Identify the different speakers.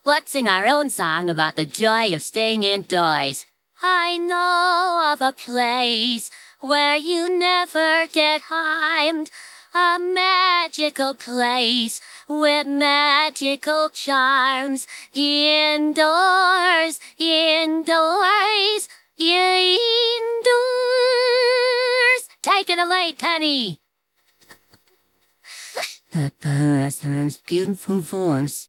Speaker 1: Let's sing our own song about the joy of staying indoors. I know of a place where you never get harmed. A magical place with magical charms. Indoors, indoors, indoors. Take it away, Penny. That sounds beautiful voice.